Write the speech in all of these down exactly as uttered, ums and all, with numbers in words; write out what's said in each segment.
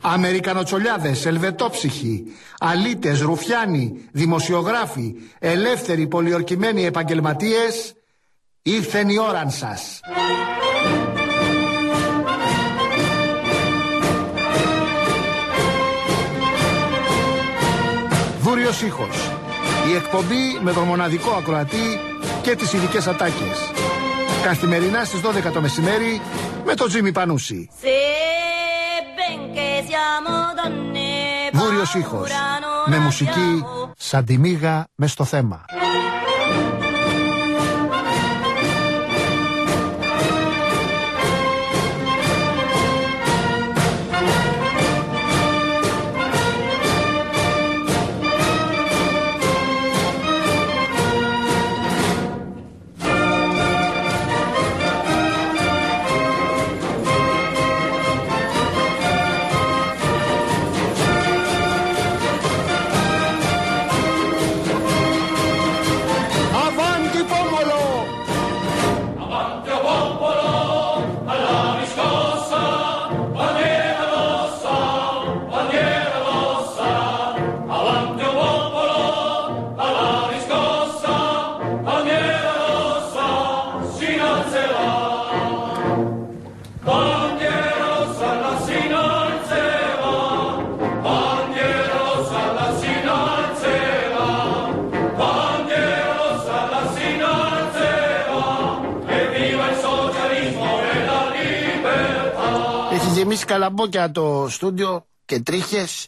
Αμερικανοτσολιάδες, ελβετόψυχοι, αλήτες, ρουφιάνοι, δημοσιογράφοι, ελεύθεροι πολιορκημένοι επαγγελματίες, ήρθεν η ώραν σας. Βούριος ήχος. Η εκπομπή με τον μοναδικό ακροατή και τις ειδικές ατάκες. Καθημερινά στις δώδεκα το μεσημέρι με τον Τζίμι Πανούση. Βούριος ήχος. Με μουσική σαν τη μύγα μες στο θέμα. Εμείς καλαμπόκια το στούντιο και τρίχες.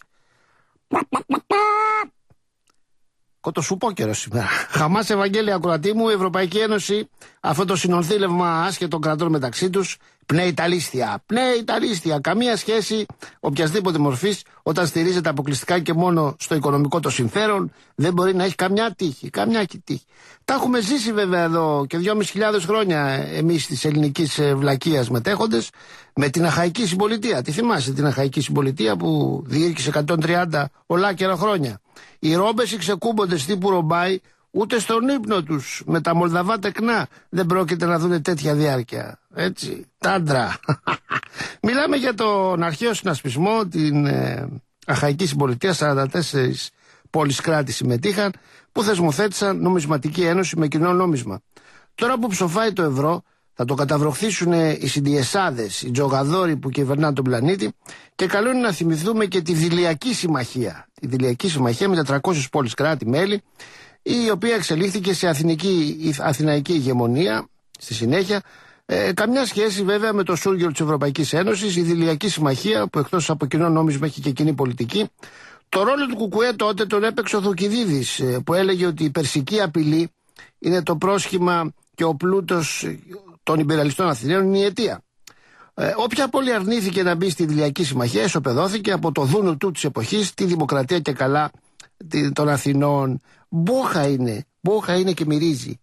Κοτοσουπόκαιρο σήμερα. Χαμάς Ευαγγέλια ακροατή μου, η Ευρωπαϊκή Ένωση, αυτό το συνονθήλευμα άσχετων κρατών μεταξύ τους, πνέει τα λίστια. Πνέει τα λίστια. Καμία σχέση οποιασδήποτε μορφής, όταν στηρίζεται αποκλειστικά και μόνο στο οικονομικό το συμφέρον, δεν μπορεί να έχει καμιά τύχη. Καμιά τύχη. Τα έχουμε ζήσει βέβαια εδώ και δυόμισι χιλιάδες χρόνια εμείς της ελληνικής βλακείας μετέχοντες με την Αχαϊκή Συμπολιτεία. Τη θυμάσαι την Αχαϊκή Συμπολιτεία που διήρκησε εκατόν τριάντα ολάκερα χρόνια. Οι ρόμπες οι ξεκούμποντες τύπου Ρομπάι ούτε στον ύπνο τους με τα Μολδαβά τεκνά δεν πρόκειται να δουν τέτοια διάρκεια. Έτσι, τάντρα. Μιλάμε για τον αρχαίο συνασπισμό, την ε, Αχαϊκή Συμπολιτεία, σαράντα τέσσερις πόλεις κράτη συμμετείχαν, που θεσμοθέτησαν νομισματική ένωση με κοινό νόμισμα. Τώρα που ψοφάει το ευρώ, θα το καταβροχθήσουν οι συντιεσάδες, οι τζογαδόροι που κυβερνάνε τον πλανήτη, και καλό είναι να θυμηθούμε και τη Δηλειακή Συμμαχία. Τη Δηλειακή Συμμαχία με τετρακόσιες πόλεις κράτη-μέλη, η οποία εξελίχθηκε σε αθηνική, αθηναϊκή ηγεμονία στη συνέχεια. Ε, καμιά σχέση βέβαια με το Σούργιο της Ευρωπαϊκής Ένωσης, η Δηλειακή Συμμαχία, που εκτός από κοινό νόμισμα έχει και κοινή πολιτική. Το ρόλο του Κουκουέ τότε τον έπαιξε ο Θουκυδίδης, που έλεγε ότι η περσική απειλή είναι το πρόσχημα και ο πλούτος των υπεραλιστών Αθηναίων είναι η αιτία. Ε, όποια πόλη αρνήθηκε να μπει στη Δηλειακή Συμμαχία ισοπεδώθηκε από το δούνου του της εποχής, τη δημοκρατία και καλά των Αθηνών. Μπόχα είναι, μπόχα είναι και μυρίζει.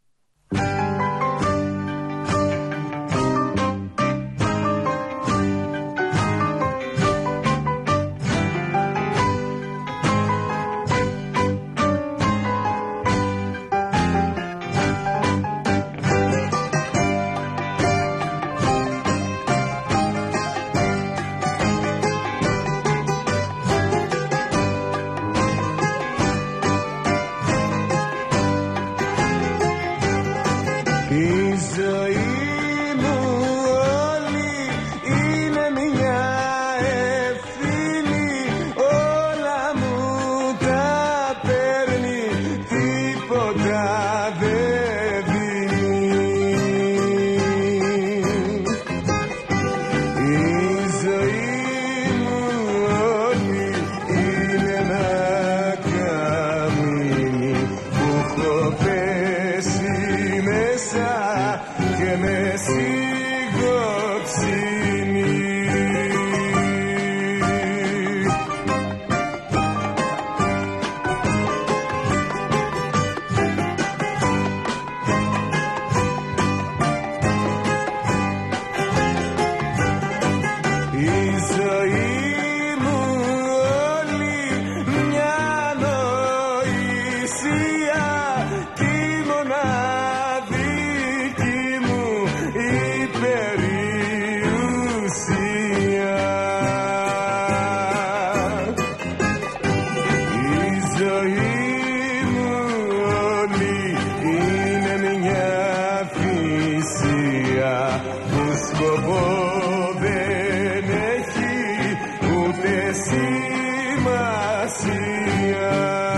σημασία.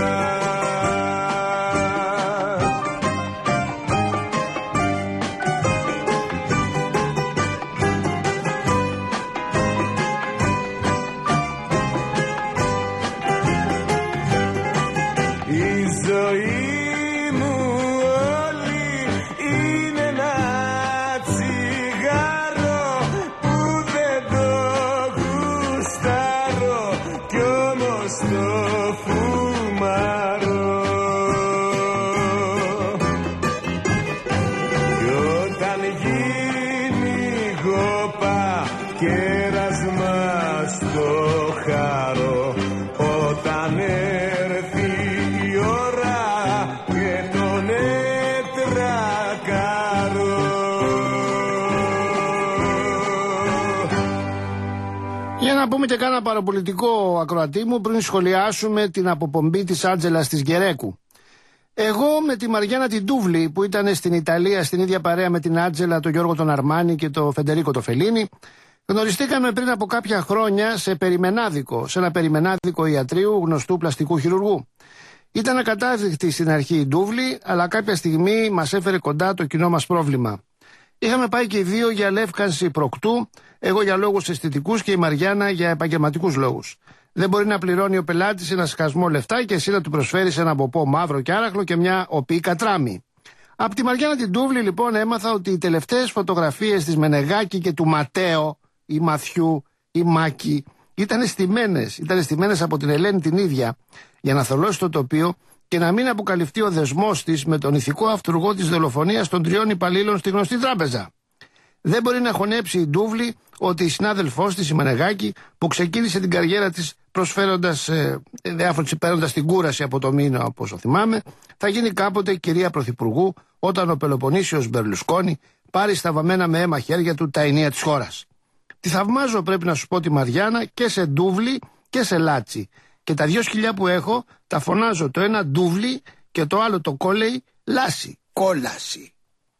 Να πούμε και κάνα παραπολιτικό, ακροατή μου, πριν σχολιάσουμε την αποπομπή της Άντζελας της Γκερέκου. Εγώ με τη Μαριάννα την Τούβλη, που ήταν στην Ιταλία στην ίδια παρέα με την Άντζελα, τον Γιώργο τον Αρμάνι και τον Φεντερίκο τον Φελίνη, γνωριστήκαμε πριν από κάποια χρόνια σε περιμενάδικο, σε ένα περιμενάδικο ιατρίου γνωστού πλαστικού χειρουργού. Ήταν ακατάδειχτη στην αρχή η Τούβλη, αλλά κάποια στιγμή μας έφερε κοντά το κοινό μας πρόβλημα. Είχαμε πάει και οι δύο για λεύκανση προκτού, εγώ για λόγους αισθητικούς και η Μαριάννα για επαγγελματικούς λόγους. Δεν μπορεί να πληρώνει ο πελάτης ένα σκασμό λεφτά και εσύ να του προσφέρεις ένα ποπό μαύρο και άραχλο και μια οπή κατράμι. Από τη Μαριάννα την Τούβλη λοιπόν έμαθα ότι οι τελευταίες φωτογραφίες της Μενεγάκη και του Ματέο, ή Μαθιού, ή Μάκη, ήταν στημένες, ήταν στημένες από την Ελένη την ίδια, για να θολώσει το τοπίο και να μην αποκαλυφθεί ο δεσμός της με τον ηθικό αυτούργο της δολοφονίας των τριών υπαλλήλων στη γνωστή τράπεζα. Δεν μπορεί να χωνέψει η Ντούβλη ότι η συνάδελφός της, η Μανεγάκη, που ξεκίνησε την καριέρα της προσφέροντας ε, διάφορες παίρνοντας την κούραση από το μήνα, όπως το θυμάμαι, θα γίνει κάποτε κυρία Πρωθυπουργού όταν ο Πελοποννήσιος Μπερλουσκόνη πάρει στα βαμμένα με αίμα χέρια του τα ενία της χώρας. Τη θαυμάζω, πρέπει να σου πω, τη Μαριάννα και σε Ντούβλη και σε Λάτσι. Και τα δυο σκυλιά που έχω τα φωνάζω το ένα Ντούβλη και το άλλο το κόλεϊ Λάση. Κόλαση.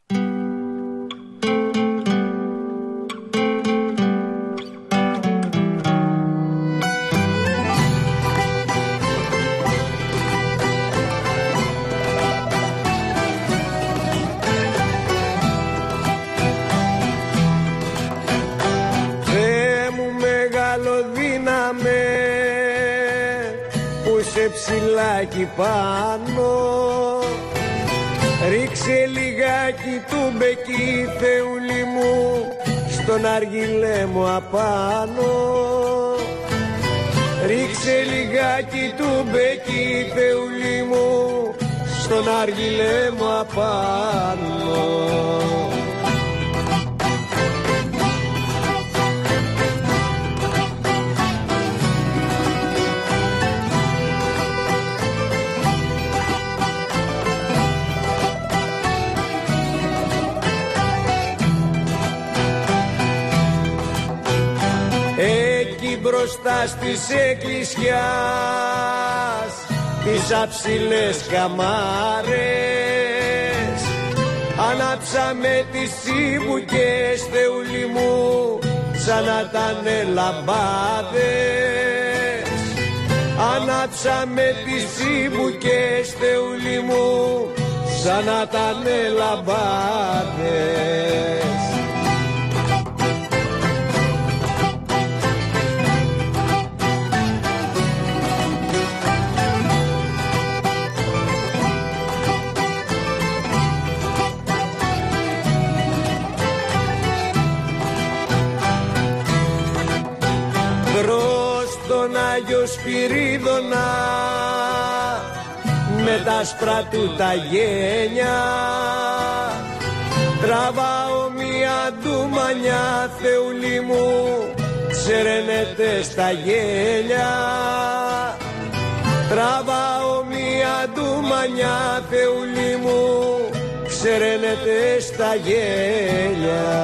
Ψηλάκι πάνω, ρίξε λιγάκι του μπεκί, Θεούλη μου, στον αργυλέ μου απάνω. Ρίξε λιγάκι του μπεκί, Θεούλη μου, στον αργυλέ μου απάνω. Μπροστά στις εκκλησιάς τις αψηλές καμάρες ανάψαμε τις τσίμπουκες, Θεούλη μου, σαν να τανε λαμπάδες. Ανάψαμε τις τσίμπουκες, Θεούλη μου, σαν να τανε λαμπάδες. Άγιο Σπυρίδωνα με τα άσπρα του τα γένια τραβάω μια ντουμανιά, Θεούλη μου, σερενέται στα γέλια. Τραβάω μια ντουμανιά, Θεούλη μου, σερενέται στα γέλια.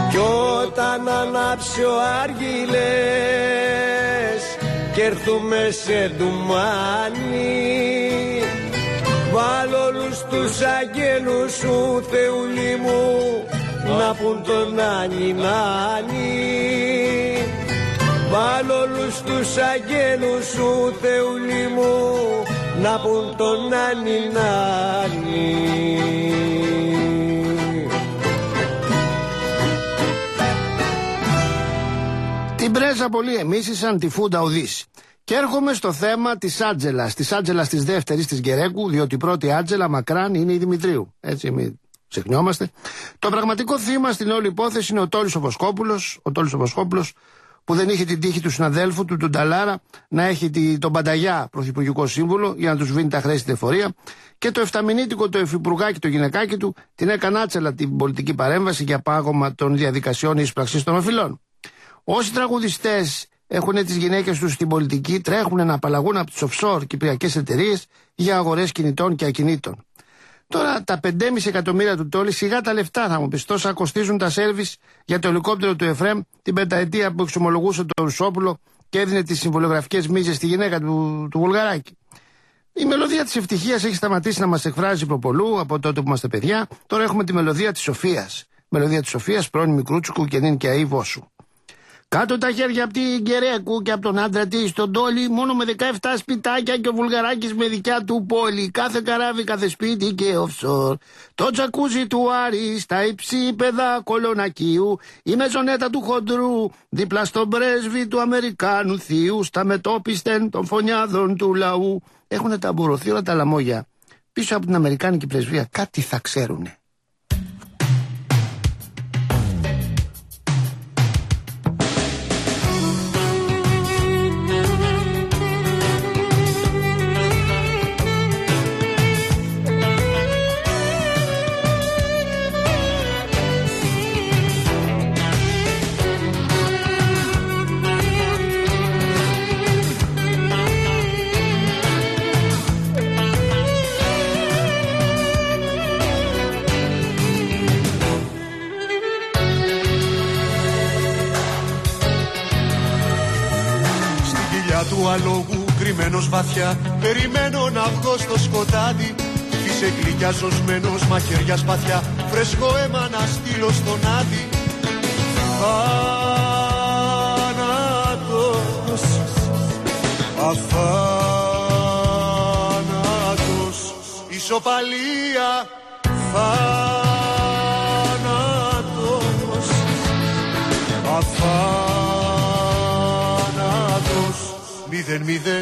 κι όταν ανάψει ο Άργυλες κι έρθουμε σε ντουμάνι, βάλ' όλους τους αγγέλους σου, Θεούλη μου, να πουν τον Νάνι Νάνι. Βάλ' όλους τους αγγέλους σου, Θεούλη μου, να πουν τον Νάνι Νάνι. Την πρέζα πολύ εμίσησαν τη Φούντα Οδύση. Και έρχομαι στο θέμα της Άτζελας, της Άτζελας της δεύτερης της Γκερέκου, διότι η πρώτη Άτζελα μακράν είναι η Δημητρίου. Έτσι, μην ξεχνιόμαστε. Το πραγματικό θύμα στην όλη υπόθεση είναι ο Τόλης ο Βοσκόπουλος, ο Τόλης ο Βοσκόπουλος, που δεν είχε την τύχη του συναδέλφου του, τον Ταλάρα, να έχει τη, τον Πανταγιά πρωθυπουργικό σύμβουλο για να του σβήνει τα χρέη στην εφορία. Και το εφταμινίτικο, το εφυπουργάκι, το γυναικάκι του, την έκανε άτσελα την πολιτική παρέμβαση για πάγωμα των διαδικασιών ίσπραξης των οφειλών. Όσοι τραγουδιστές έχουν τις γυναίκες τους στην πολιτική, τρέχουν να απαλλαγούν από τις offshore κυπριακές εταιρείες για αγορές κινητών και ακινήτων. Τώρα τα πέντε κόμμα πέντε εκατομμύρια του Τόλη, σιγά τα λεφτά θα μου πεις, τόσα κοστίζουν τα σέρβις για το ελικόπτερο του Εφρέμ την πενταετία που εξομολογούσε το Ρουσόπουλο και έδινε τις συμβολογραφικές μίζες στη γυναίκα του, του Βουλγαράκη. Η μελωδία της ευτυχίας έχει σταματήσει να μας εκφράζει προπολού από τότε που είμαστε παιδιά. Τώρα έχουμε τη μελωδία της σοφίας. Μελωδία της σοφίας, πρώην Μικρούτσικου και νυν και αή Βόσου. Κάτω τα χέρια από την Γκερέκου και από τον άντρα της, τον Τόλι, μόνο με δεκαεπτά σπιτάκια και ο Βουλγαράκης με δικιά του πόλη. Κάθε καράβι, κάθε σπίτι και offshore. Το τζακούζι του Άρη, στα υψίπεδα Κολονακίου. Η μεζονέτα του Χοντρού, δίπλα στον πρέσβη του Αμερικάνου θείου. Στα μετόπιστεν των φωνιάδων του λαού. Έχουνε ταμπουρωθεί όλα τα λαμόγια. Πίσω από την Αμερικάνικη πρεσβεία κάτι θα ξέρουνε. Του αλόγου κρυμμένος βαθιά, περιμένω να βγω στο σκοτάδι. Φύσε γλυκιά ζωσμένος, μαχαίρια σπαθιά, φρέσκο αίμα να στείλω στον Άδη. Θάνατος, αθάνατος, ισοπαλία. Θάνατος, αθάνατος, μηδέν μηδέν.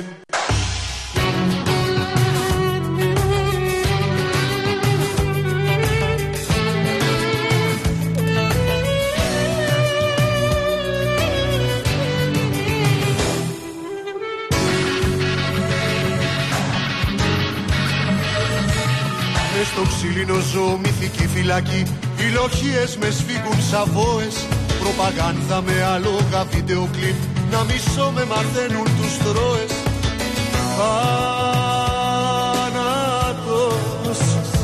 Μες στο ξύλινο ζω μυθική φυλακή, οι λοχίες με σφίγγουν σαβόες. Προπαγάνδα με άλογα βίντεο κλιπ, να μισώ με μαθαίνουν τους τρώες. Θάνατος,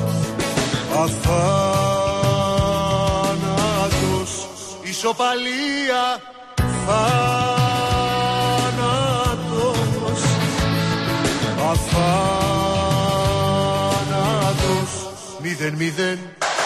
αθάνατος, ισοπαλία. Θάνατος, αθάνατος, μηδέν μηδέν.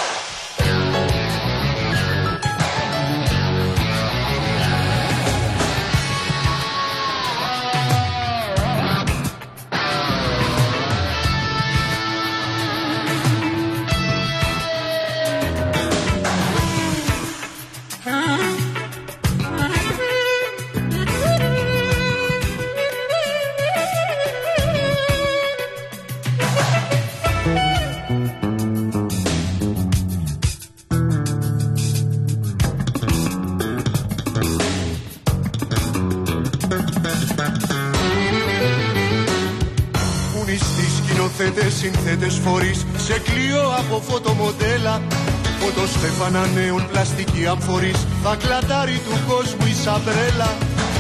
Συνθέτες φορείς σε κλειό από φωτομοντέλα. Φωτοστέφανα νέων πλαστική αμφορείς, θα κλατάρει του κόσμου η σαμπρέλα.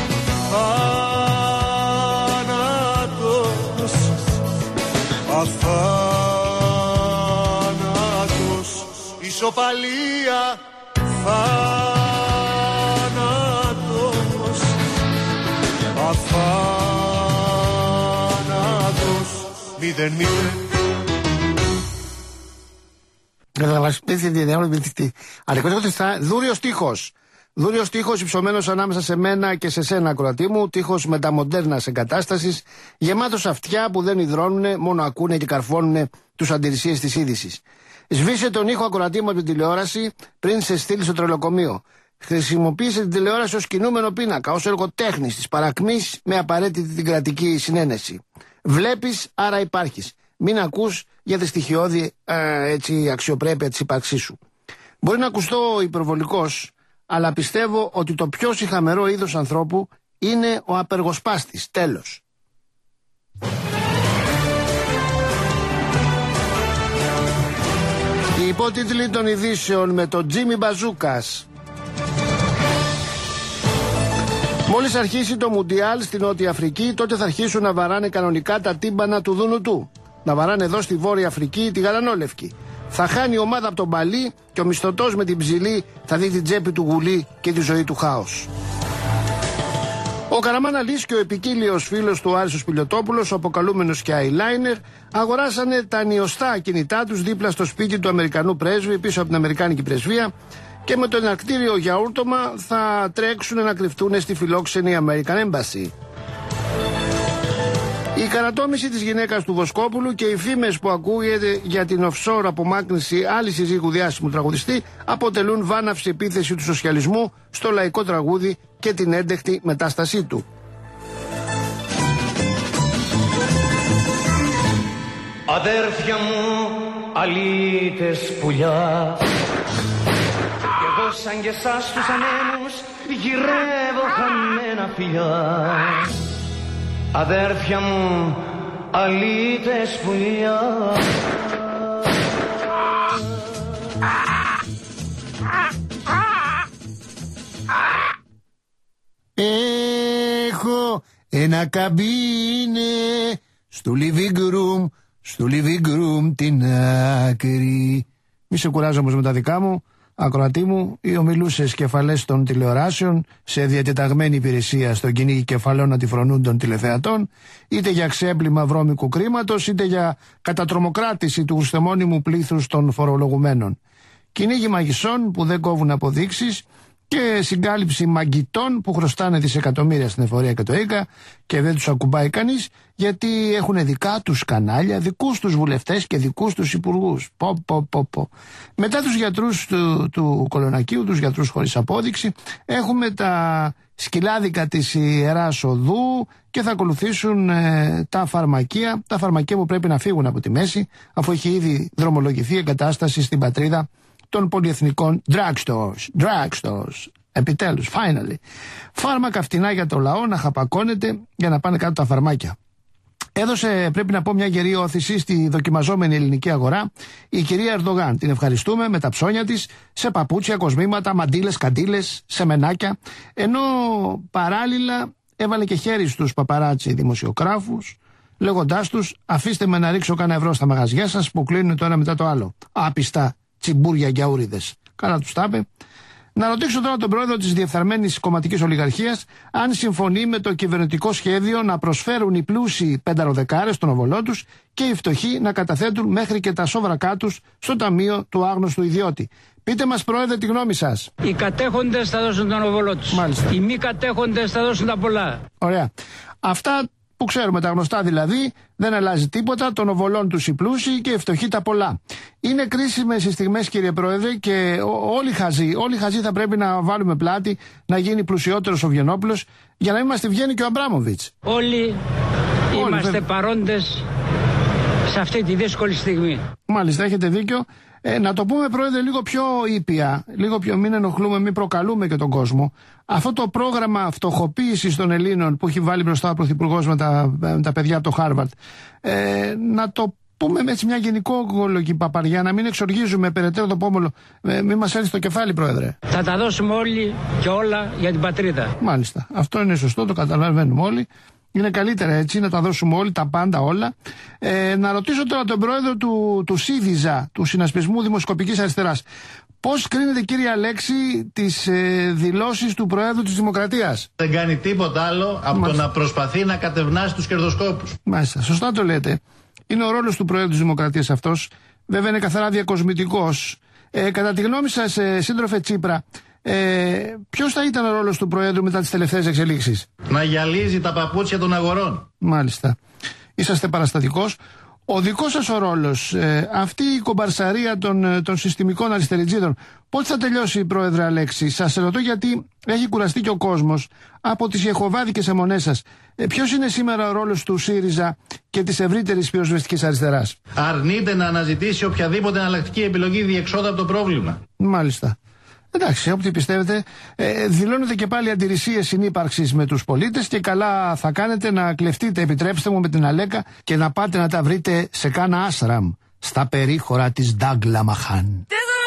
Θάνατος, αθάνατος, ισοπαλία. Θάνατος, θάνατος. Μηδέν μηδέν. Δούριος τείχος. Δούριος τείχος υψωμένος ανάμεσα σε μένα και σε σένα, ακροατή μου. Τείχος μεταμοντέρνας εγκατάστασης. Γεμάτος αυτιά που δεν υδρώνουνε, μόνο ακούνε και καρφώνουνε τους αντιρρησίες της είδησης. Σβήσε τον ήχο, ακροατή μου, από την τηλεόραση πριν σε στείλει στο τρελοκομείο. Χρησιμοποίησε την τηλεόραση ως κινούμενο πίνακα, ως έργο τέχνης της παρακμής με απαραίτητη την κρατική συνένεση. Βλέπεις, άρα υπάρχεις. Μην ακούς για τη στοιχειώδη ε, έτσι, αξιοπρέπεια της ύπαρξής σου. Μπορεί να ακουστώ υπερβολικός, αλλά πιστεύω ότι το πιο σιχαμερό είδος ανθρώπου είναι ο απεργοσπάστης. Τέλος. Οι υπότιτλοι των ειδήσεων με τον Τζίμι Μπαζούκας. Μόλις αρχίσει το Μουντιάλ στη Νότια Αφρική, τότε θα αρχίσουν να βαράνε κανονικά τα τύμπανα του Δούνου του. Να βαράνε εδώ στη Βόρεια Αφρική τη γαλανόλευκη. Θα χάνει η ομάδα από τον Παλί και ο μισθωτός με την ψηλή θα δει την τσέπη του γουλή και τη ζωή του χάος. Ο Καραμάναλης και ο επικύλιος φίλος του Άρης ο Σπηλιωτόπουλος, ο αποκαλούμενος και eyeliner, αγοράσανε τα νιωστά κινητά τους δίπλα στο σπίτι του Αμερικανού πρέσβη, πίσω από την Αμερικάνικη πρεσβεία, και με το εναρκτήριο γιαούρτομα θα τρέξουν να κρυφτούν στη φιλόξενη American Embassy. Η καρατόμηση της γυναίκας του Βοσκόπουλου και οι φήμες που ακούγεται για την offshore απομάκρυνση άλλη συζύγου διάσημου τραγουδιστή αποτελούν βάναυση επίθεση του σοσιαλισμού στο λαϊκό τραγούδι και την έντεχτη μετάστασή του. Αδέρφια μου, αλήτες πουλιά, κι εγώ σαν και εσάς τους ανέμους γυρεύω χαμένα φιλιά. Αδέρφια μου, αλήτες πουλιά. Έχω ένα καμπίνε στο living room, στο living room την άκρη. Μη σε κουράζω όμως με τα δικά μου, ακροατή μου, ή ομιλούσες κεφαλές των τηλεοράσεων σε διατεταγμένη υπηρεσία στον κυνήγι κεφαλών αντιφρονούν των τηλεθεατών, είτε για ξέπλυμα βρώμικου κρίματος, είτε για κατατρομοκράτηση του γουστεμόνιμου πλήθους των φορολογουμένων. Κυνήγι μαγισσών που δεν κόβουν αποδείξεις και συγκάλυψη μαγκητών που χρωστάνε δισεκατομμύρια στην εφορία και το ΙΚΑ και δεν τους ακουμπάει κανείς, γιατί έχουν δικά τους κανάλια, δικούς τους βουλευτές και δικούς τους υπουργούς. Πο, πο, πο, πο. Μετά τους γιατρούς του, του Κολονακίου, τους γιατρούς χωρίς απόδειξη, έχουμε τα σκυλάδικα της Ιεράς Οδού και θα ακολουθήσουν ε, τα φαρμακεία, τα φαρμακεία που πρέπει να φύγουν από τη μέση, αφού έχει ήδη δρομολογηθεί εγκατάσταση στην πατρίδα των πολυεθνικών drugstores. Drugstores. Επιτέλους, finally. Φάρμακα φτηνά για το λαό να χαπακώνεται για να πάνε κάτω τα φαρμάκια. Έδωσε, πρέπει να πω, μια γερή όθηση στη δοκιμαζόμενη ελληνική αγορά η κυρία Ερντογάν. Την ευχαριστούμε με τα ψώνια της σε παπούτσια, κοσμήματα, μαντίλες, καντήλες, σεμενάκια. Ενώ παράλληλα έβαλε και χέρι στους παπαράτσι δημοσιογράφους, λέγοντάς τους, αφήστε με να ρίξω κάνα ευρώ στα μαγαζιά σας που κλείνουν το ένα μετά το άλλο. Άπιστα τσιμπούρια και αούριδες. Καλά τους τα είπε. Να ρωτήσω τώρα τον πρόεδρο της διεφθαρμένης κομματικής ολιγαρχίας αν συμφωνεί με το κυβερνητικό σχέδιο να προσφέρουν οι πλούσιοι πενταροδεκάρες στον οβολό τους και οι φτωχοί να καταθέτουν μέχρι και τα σόβρακά τους στο ταμείο του άγνωστου ιδιώτη. Πείτε μας, πρόεδρε, τη γνώμη σας. Οι κατέχοντες θα δώσουν τον οβολό τους. Μάλιστα. Οι μη κατέχοντες θα δώσουν τα πολλά. Ωραία. Αυτά που ξέρουμε, τα γνωστά δηλαδή, δεν αλλάζει τίποτα, των οβολών τους οι πλούσιοι και οι φτωχοί τα πολλά. Είναι κρίσιμες οι στιγμές, κύριε Πρόεδρε, και όλοι χαζοί, όλοι χαζοί θα πρέπει να βάλουμε πλάτη να γίνει πλουσιότερος ο Βιενόπουλος για να μην μας τη βγαίνει και ο Αμπράμοβιτς. Όλοι, όλοι είμαστε βέβαια παρόντες σε αυτή τη δύσκολη στιγμή. Μάλιστα, έχετε δίκιο. Ε, να το πούμε, Πρόεδρε, λίγο πιο ήπια, λίγο πιο, μην ενοχλούμε, μην προκαλούμε και τον κόσμο. Αυτό το πρόγραμμα φτωχοποίησης των Ελλήνων που έχει βάλει μπροστά ο Πρωθυπουργός με τα, με τα παιδιά από το Χάρβαρτ, ε, να το πούμε με έτσι μια γενικόλογη παπαριά, να μην εξοργίζουμε περαιτέρω το πόμολο, ε, μην μας έρθει στο κεφάλι, Πρόεδρε. Θα τα δώσουμε όλοι και όλα για την πατρίδα. Μάλιστα, αυτό είναι σωστό, το καταλαβαίνουμε όλοι. Είναι καλύτερα έτσι να τα δώσουμε όλοι, τα πάντα όλα. Ε, να ρωτήσω τώρα τον πρόεδρο του, του ΣΥΔΙΖΑ, του Συνασπισμού Δημοσκοπικής Αριστεράς. Πώς κρίνετε, κύριε Αλέξη, τις ε, δηλώσεις του Προέδρου της Δημοκρατίας? Δεν κάνει τίποτα άλλο από Μάλιστα. το να προσπαθεί να κατευνάσει τους κερδοσκόπους. Μάλιστα, σωστά το λέτε. Είναι ο ρόλος του Προέδρου της Δημοκρατίας αυτός. Βέβαια είναι καθαρά διακοσμητικός. Ε, κατά τη γνώμη σας, ε, σύντροφε Τσίπρα, ε, ποιος θα ήταν ο ρόλος του Προέδρου μετά τις τελευταίες εξελίξεις? Να γυαλίζει τα παπούτσια των αγορών. Μάλιστα. Είσαστε παραστατικός. Ο δικός σας ο ρόλος, ε, αυτή η κομπαρσαρία των, των συστημικών αριστεριτζίδων, πότε θα τελειώσει, Πρόεδρε Αλέξη? Σας ρωτώ γιατί έχει κουραστεί και ο κόσμος από τις ιεχωβάδικες αιμονές σας. Ε, ποιος είναι σήμερα ο ρόλος του ΣΥΡΙΖΑ και της ευρύτερης πυροσβεστικής αριστεράς? Αρνείται να αναζητήσει οποιαδήποτε εναλλακτική επιλογή διεξόδου από το πρόβλημα. Μάλιστα. Εντάξει, ό,τι πιστεύετε, ε, δηλώνετε και πάλι αντιρρησίες συνύπαρξης με τους πολίτες και καλά θα κάνετε να κλεφτείτε, επιτρέψτε μου, με την Αλέκα και να πάτε να τα βρείτε σε κάνα άσραμ στα περίχωρα της Ντάγκλα Μαχάν.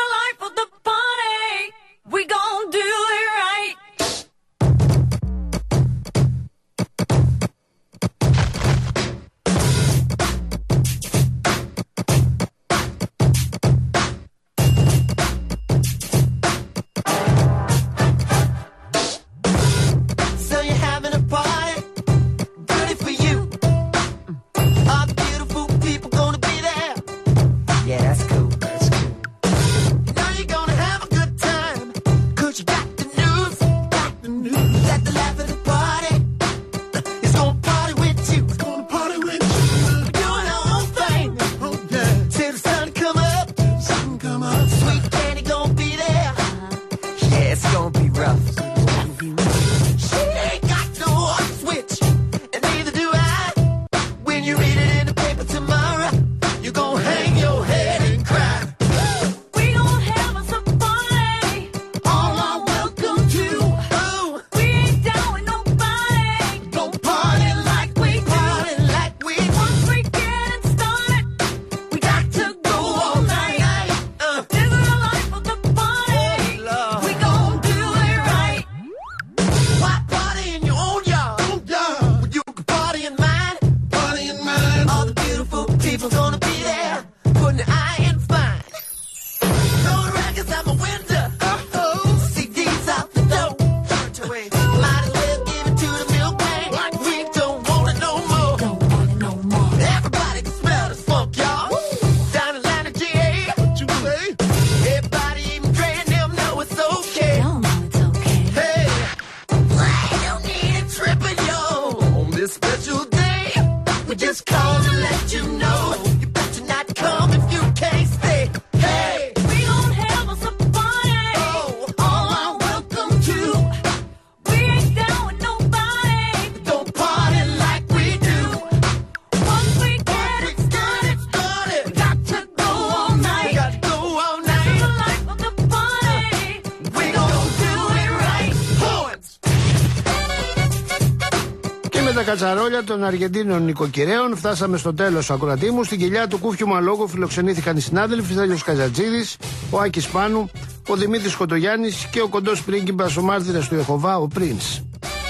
Κατσαρόλια των Αργεντίνων νοικοκυρέων. Φτάσαμε στο τέλος, ακροατή μου. Στην κοιλιά του Κούφιου Μαλόγου φιλοξενήθηκαν οι συνάδελφοι Στέλιος Καζατζίδης, ο Άκης Πάνου, ο Δημήτρης Κοντογιάννης και ο κοντός πρίγκιπας, ο μάρτυρας του Ιεχωβά, ο Πρίνς.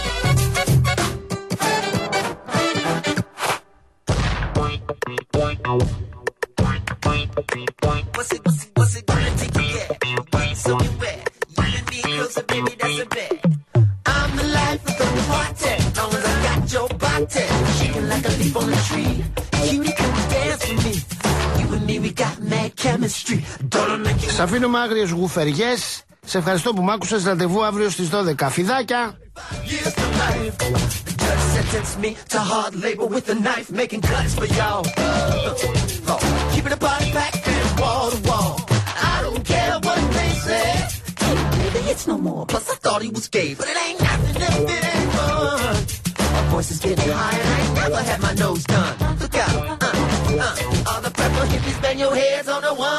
Σ' αφήνω με άγριες γουφεριές. Σε ευχαριστώ που μ' άκουσες. Ραντεβού αύριο στις δώδεκα. Φιδάκια! Voice is getting higher, I ain't never had my nose done. Look out, uh, uh, all the purple hippies bang your heads on the one.